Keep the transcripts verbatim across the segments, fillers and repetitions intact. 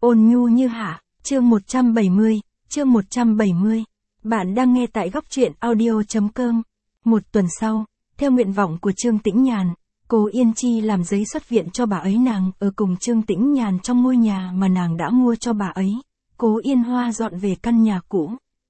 Ôn nhu như hạ, chương một trăm bảy mươi, chương một trăm bảy mươi. Bạn đang nghe tại góc truyện audio.com. Một tuần sau, theo nguyện vọng của Trương Tĩnh Nhàn, cô Yên Chi làm giấy xuất viện cho bà ấy. Nàng ở cùng Trương Tĩnh Nhàn trong ngôi nhà mà nàng đã mua cho bà ấy. Cố Yên Hoa dọn về căn nhà cũ.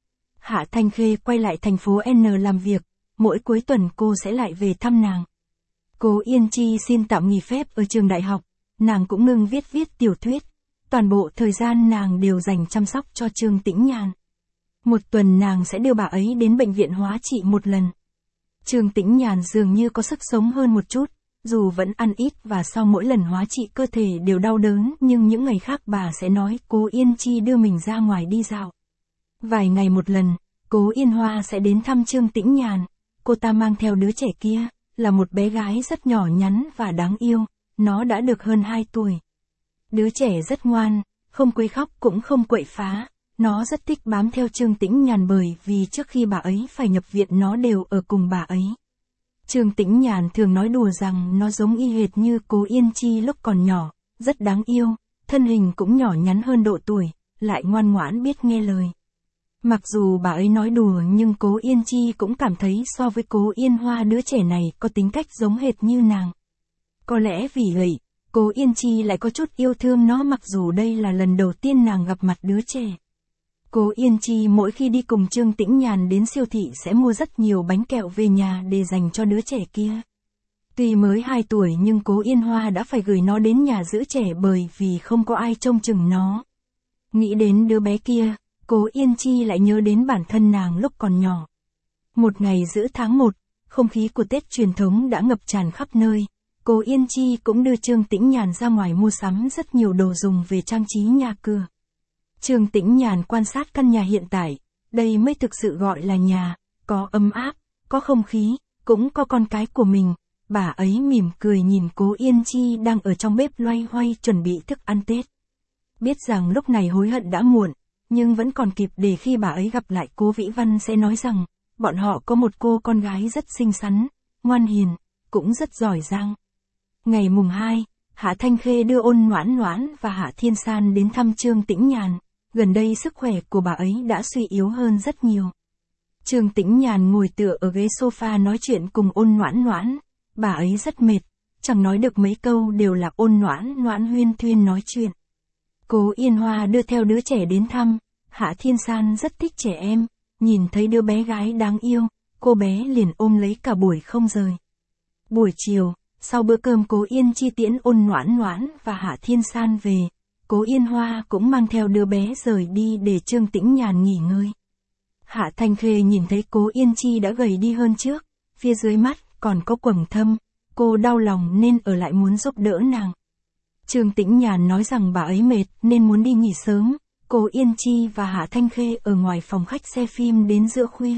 Hạ Thanh Khê quay lại thành phố N làm việc, mỗi cuối tuần cô sẽ lại về thăm nàng. Cố Yên Chi xin tạm nghỉ phép ở trường đại học, nàng cũng ngừng viết viết tiểu thuyết. Toàn bộ thời gian nàng đều dành chăm sóc cho Trương Tĩnh Nhàn. Một tuần nàng sẽ đưa bà ấy đến bệnh viện hóa trị một lần. Trương Tĩnh Nhàn dường như có sức sống hơn một chút, dù vẫn ăn ít và sau mỗi lần hóa trị cơ thể đều đau đớn, nhưng những ngày khác bà sẽ nói Cố Yên Chi đưa mình ra ngoài đi dạo. Vài ngày một lần, Cố Yên Hoa sẽ đến thăm Trương Tĩnh Nhàn. Cô ta mang theo đứa trẻ kia, là một bé gái rất nhỏ nhắn và đáng yêu, nó đã được hơn hai tuổi. Đứa trẻ rất ngoan, không quấy khóc cũng không quậy phá, nó rất thích bám theo Trương Tĩnh Nhàn bởi vì trước khi bà ấy phải nhập viện nó đều ở cùng bà ấy. Trương Tĩnh Nhàn thường nói đùa rằng nó giống y hệt như Cố Yên Chi lúc còn nhỏ, rất đáng yêu, thân hình cũng nhỏ nhắn hơn độ tuổi, lại ngoan ngoãn biết nghe lời. Mặc dù bà ấy nói đùa nhưng Cố Yên Chi cũng cảm thấy so với Cố Yên Hoa đứa trẻ này có tính cách giống hệt như nàng. Có lẽ vì vậy, Cố Yên Chi lại có chút yêu thương nó mặc dù đây là lần đầu tiên nàng gặp mặt đứa trẻ. Cố Yên Chi mỗi khi đi cùng Trương Tĩnh Nhàn đến siêu thị sẽ mua rất nhiều bánh kẹo về nhà để dành cho đứa trẻ kia. Tuy mới hai tuổi nhưng Cố Yên Hoa đã phải gửi nó đến nhà giữ trẻ bởi vì không có ai trông chừng nó. Nghĩ đến đứa bé kia, Cố Yên Chi lại nhớ đến bản thân nàng lúc còn nhỏ. Một ngày giữa tháng một, không khí của Tết truyền thống đã ngập tràn khắp nơi. Cố Yên Chi cũng đưa Trương Tĩnh Nhàn ra ngoài mua sắm rất nhiều đồ dùng về trang trí nhà cửa. Trương Tĩnh Nhàn quan sát căn nhà hiện tại, đây mới thực sự gọi là nhà, có ấm áp, có không khí, cũng có con cái của mình. Bà ấy mỉm cười nhìn Cố Yên Chi đang ở trong bếp loay hoay chuẩn bị thức ăn Tết. Biết rằng lúc này hối hận đã muộn, nhưng vẫn còn kịp để khi bà ấy gặp lại Cố Vĩ Văn sẽ nói rằng, bọn họ có một cô con gái rất xinh xắn, ngoan hiền, cũng rất giỏi giang. Ngày mùng hai, Hạ Thanh Khê đưa Ôn Noãn Noãn và Hạ Thiên San đến thăm Trương Tĩnh Nhàn. Gần đây sức khỏe của bà ấy đã suy yếu hơn rất nhiều. Trương Tĩnh Nhàn ngồi tựa ở ghế sofa nói chuyện cùng Ôn Noãn Noãn. Bà ấy rất mệt, chẳng nói được mấy câu đều là Ôn Noãn Noãn huyên thuyên nói chuyện. Cố Yên Hoa đưa theo đứa trẻ đến thăm. Hạ Thiên San rất thích trẻ em, nhìn thấy đứa bé gái đáng yêu, cô bé liền ôm lấy cả buổi không rời. Buổi chiều, sau bữa cơm Cố Yên Chi tiễn Ôn Noãn Noãn và Hạ Thiên San về. Cố Yên Hoa cũng mang theo đứa bé rời đi để Trương Tĩnh Nhàn nghỉ ngơi. Hạ Thanh Khê nhìn thấy Cố Yên Chi đã gầy đi hơn trước, phía dưới mắt còn có quầng thâm, cô đau lòng nên ở lại muốn giúp đỡ nàng. Trương Tĩnh Nhàn nói rằng bà ấy mệt nên muốn đi nghỉ sớm. Cố Yên Chi và Hạ Thanh Khê ở ngoài phòng khách xem phim đến giữa khuya.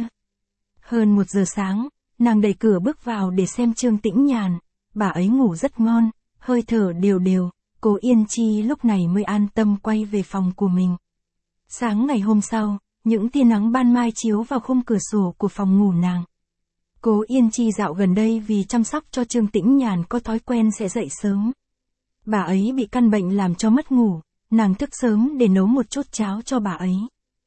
Hơn một giờ sáng, nàng đẩy cửa bước vào để xem Trương Tĩnh Nhàn. Bà ấy ngủ rất ngon, hơi thở đều đều. Cố Yên Chi lúc này mới an tâm quay về phòng của mình. Sáng ngày hôm sau, những tia nắng ban mai chiếu vào khung cửa sổ của phòng ngủ nàng. Cố Yên Chi dạo gần đây vì chăm sóc cho Trương Tĩnh Nhàn có thói quen sẽ dậy sớm. Bà ấy bị căn bệnh làm cho mất ngủ, nàng thức sớm để nấu một chút cháo cho bà ấy.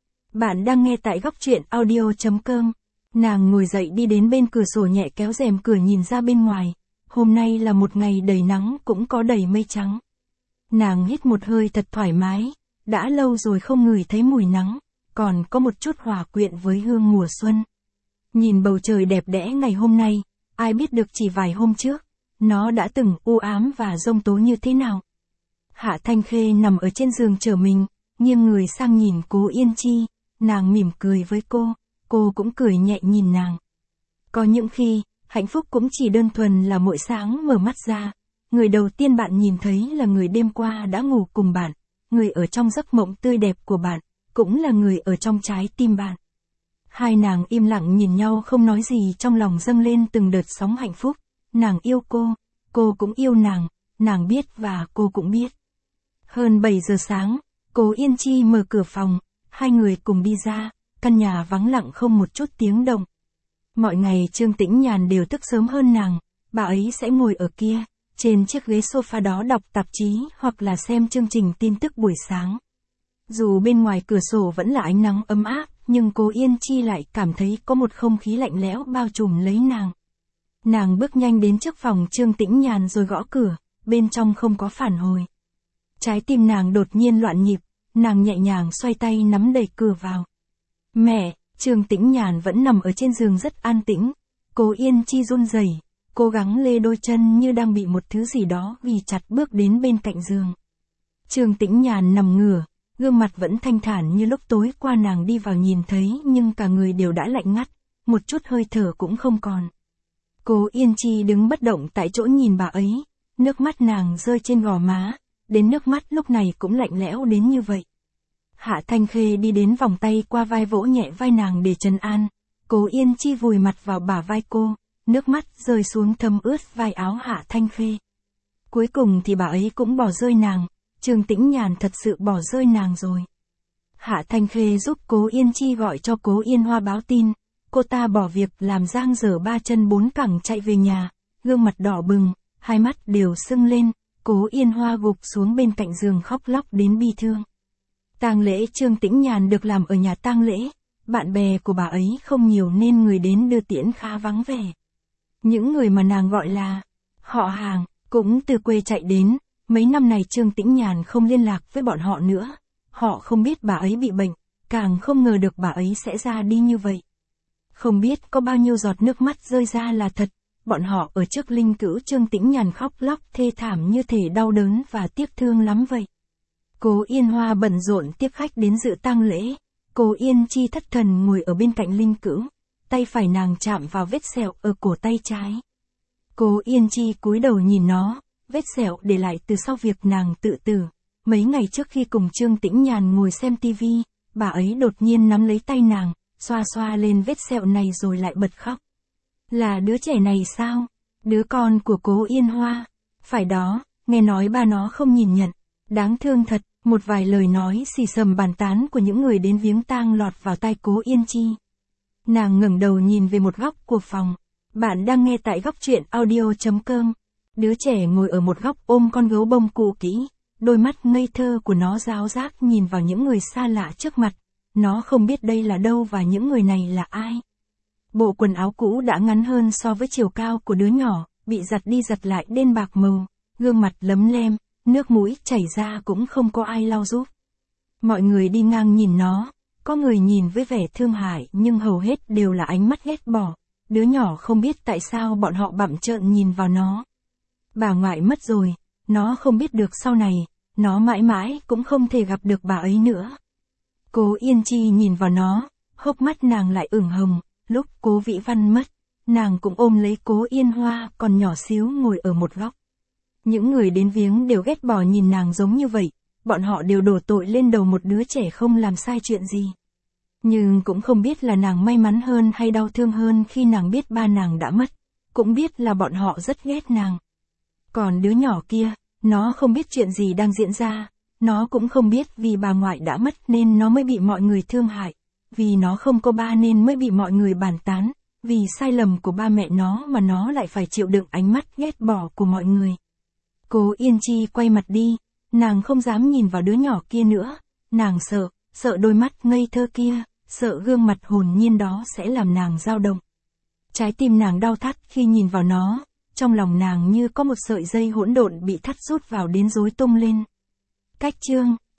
Bạn đang nghe tại góc truyện audio.com. Nàng ngồi dậy đi đến bên cửa sổ nhẹ kéo rèm cửa nhìn ra bên ngoài. Hôm nay là một ngày đầy nắng cũng có đầy mây trắng. Nàng hít một hơi thật thoải mái, đã lâu rồi không ngửi thấy mùi nắng, còn có một chút hòa quyện với hương mùa xuân. Nhìn bầu trời đẹp đẽ ngày hôm nay, ai biết được chỉ vài hôm trước, nó đã từng u ám và giông tố như thế nào. Hạ Thanh Khê nằm ở trên giường chờ mình, nghiêng người sang nhìn Cố Yên Chi, nàng mỉm cười với cô, cô cũng cười nhẹ nhìn nàng. Có những khi, hạnh phúc cũng chỉ đơn thuần là mỗi sáng mở mắt ra. Người đầu tiên bạn nhìn thấy là người đêm qua đã ngủ cùng bạn, người ở trong giấc mộng tươi đẹp của bạn, cũng là người ở trong trái tim bạn. Hai nàng im lặng nhìn nhau không nói gì, trong lòng dâng lên từng đợt sóng hạnh phúc. Nàng yêu cô, cô cũng yêu nàng, nàng biết và cô cũng biết. Hơn bảy giờ sáng, Cố Yên Chi mở cửa phòng, hai người cùng đi ra, căn nhà vắng lặng không một chút tiếng động. Mọi ngày Trương Tĩnh Nhàn đều thức sớm hơn nàng, bà ấy sẽ ngồi ở kia, trên chiếc ghế sofa đó đọc tạp chí hoặc là xem chương trình tin tức buổi sáng. Dù bên ngoài cửa sổ vẫn là ánh nắng ấm áp, nhưng cô Yên Chi lại cảm thấy có một không khí lạnh lẽo bao trùm lấy nàng. Nàng bước nhanh đến trước phòng Trương Tĩnh Nhàn rồi gõ cửa, bên trong không có phản hồi. Trái tim nàng đột nhiên loạn nhịp, nàng nhẹ nhàng xoay tay nắm đẩy cửa vào. Mẹ, Trương Tĩnh Nhàn vẫn nằm ở trên giường rất an tĩnh. Cô Yên Chi run rẩy, cố gắng lê đôi chân như đang bị một thứ gì đó ghi chặt bước đến bên cạnh giường. Trương Tĩnh Nhàn nằm ngửa, gương mặt vẫn thanh thản như lúc tối qua nàng đi vào nhìn thấy, nhưng cả người đều đã lạnh ngắt, một chút hơi thở cũng không còn. Cô Yên Chi đứng bất động tại chỗ nhìn bà ấy, nước mắt nàng rơi trên gò má, đến nước mắt lúc này cũng lạnh lẽo đến như vậy. Hạ Thanh Khê đi đến vòng tay qua vai vỗ nhẹ vai nàng để trấn an. Cô Yên Chi vùi mặt vào bả vai cô, nước mắt rơi xuống thấm ướt vai áo Hạ Thanh Khê. Cuối cùng thì bà ấy cũng bỏ rơi nàng, Trương Tĩnh Nhàn thật sự bỏ rơi nàng rồi. Hạ Thanh Khê giúp Cố Yên Chi gọi cho Cố Yên Hoa báo tin, cô ta bỏ việc làm giang dở ba chân bốn cẳng chạy về nhà, gương mặt đỏ bừng, hai mắt đều sưng lên, Cố Yên Hoa gục xuống bên cạnh giường khóc lóc đến bi thương. Tang lễ Trương Tĩnh Nhàn được làm ở nhà tang lễ, bạn bè của bà ấy không nhiều nên người đến đưa tiễn khá vắng vẻ. Những người mà nàng gọi là họ hàng, cũng từ quê chạy đến, mấy năm này Trương Tĩnh Nhàn không liên lạc với bọn họ nữa. Họ không biết bà ấy bị bệnh, càng không ngờ được bà ấy sẽ ra đi như vậy. Không biết có bao nhiêu giọt nước mắt rơi ra là thật, bọn họ ở trước linh cữu Trương Tĩnh Nhàn khóc lóc thê thảm như thể đau đớn và tiếc thương lắm vậy. Cố Yên Hoa bận rộn tiếp khách đến dự tang lễ. Cô Yên Chi thất thần ngồi ở bên cạnh linh cữu, tay phải nàng chạm vào vết sẹo ở cổ tay trái. Cô Yên Chi cúi đầu nhìn nó, vết sẹo để lại từ sau việc nàng tự tử. Mấy ngày trước khi cùng Trương Tĩnh Nhàn ngồi xem tivi, bà ấy đột nhiên nắm lấy tay nàng, xoa xoa lên vết sẹo này rồi lại bật khóc. Là đứa trẻ này sao? Đứa con của Cố Yên Hoa? Phải đó, nghe nói ba nó không nhìn nhận. Đáng thương thật. Một vài lời nói xì xầm bàn tán của những người đến viếng tang lọt vào tai Cố Yên Chi. Nàng ngẩng đầu nhìn về một góc của phòng. Bạn đang nghe tại góc truyện audio chấm com. Đứa trẻ ngồi ở một góc ôm con gấu bông cũ kỹ. Đôi mắt ngây thơ của nó ráo rác nhìn vào những người xa lạ trước mặt. Nó không biết đây là đâu và những người này là ai. Bộ quần áo cũ đã ngắn hơn so với chiều cao của đứa nhỏ, bị giặt đi giặt lại đen bạc màu, gương mặt lấm lem. Nước mũi chảy ra cũng không có ai lau giúp. Mọi người đi ngang nhìn nó, có người nhìn với vẻ thương hại nhưng hầu hết đều là ánh mắt ghét bỏ. Đứa nhỏ không biết tại sao bọn họ bặm trợn nhìn vào nó. Bà ngoại mất rồi, nó không biết được sau này, nó mãi mãi cũng không thể gặp được bà ấy nữa. Cố Yên Chi nhìn vào nó, hốc mắt nàng lại ửng hồng. Lúc Cố Vĩ Văn mất, nàng cũng ôm lấy Cố Yên Hoa còn nhỏ xíu ngồi ở một góc. Những người đến viếng đều ghét bỏ nhìn nàng giống như vậy, bọn họ đều đổ tội lên đầu một đứa trẻ không làm sai chuyện gì. Nhưng cũng không biết là nàng may mắn hơn hay đau thương hơn khi nàng biết ba nàng đã mất, cũng biết là bọn họ rất ghét nàng. Còn đứa nhỏ kia, nó không biết chuyện gì đang diễn ra, nó cũng không biết vì bà ngoại đã mất nên nó mới bị mọi người thương hại, vì nó không có ba nên mới bị mọi người bàn tán, vì sai lầm của ba mẹ nó mà nó lại phải chịu đựng ánh mắt ghét bỏ của mọi người. Cố Yên Chi quay mặt đi, nàng không dám nhìn vào đứa nhỏ kia nữa, nàng sợ, sợ đôi mắt ngây thơ kia, sợ gương mặt hồn nhiên đó sẽ làm nàng dao động. Trái tim nàng đau thắt khi nhìn vào nó, trong lòng nàng như có một sợi dây hỗn độn bị thắt rút vào đến rối tung lên. Cách chương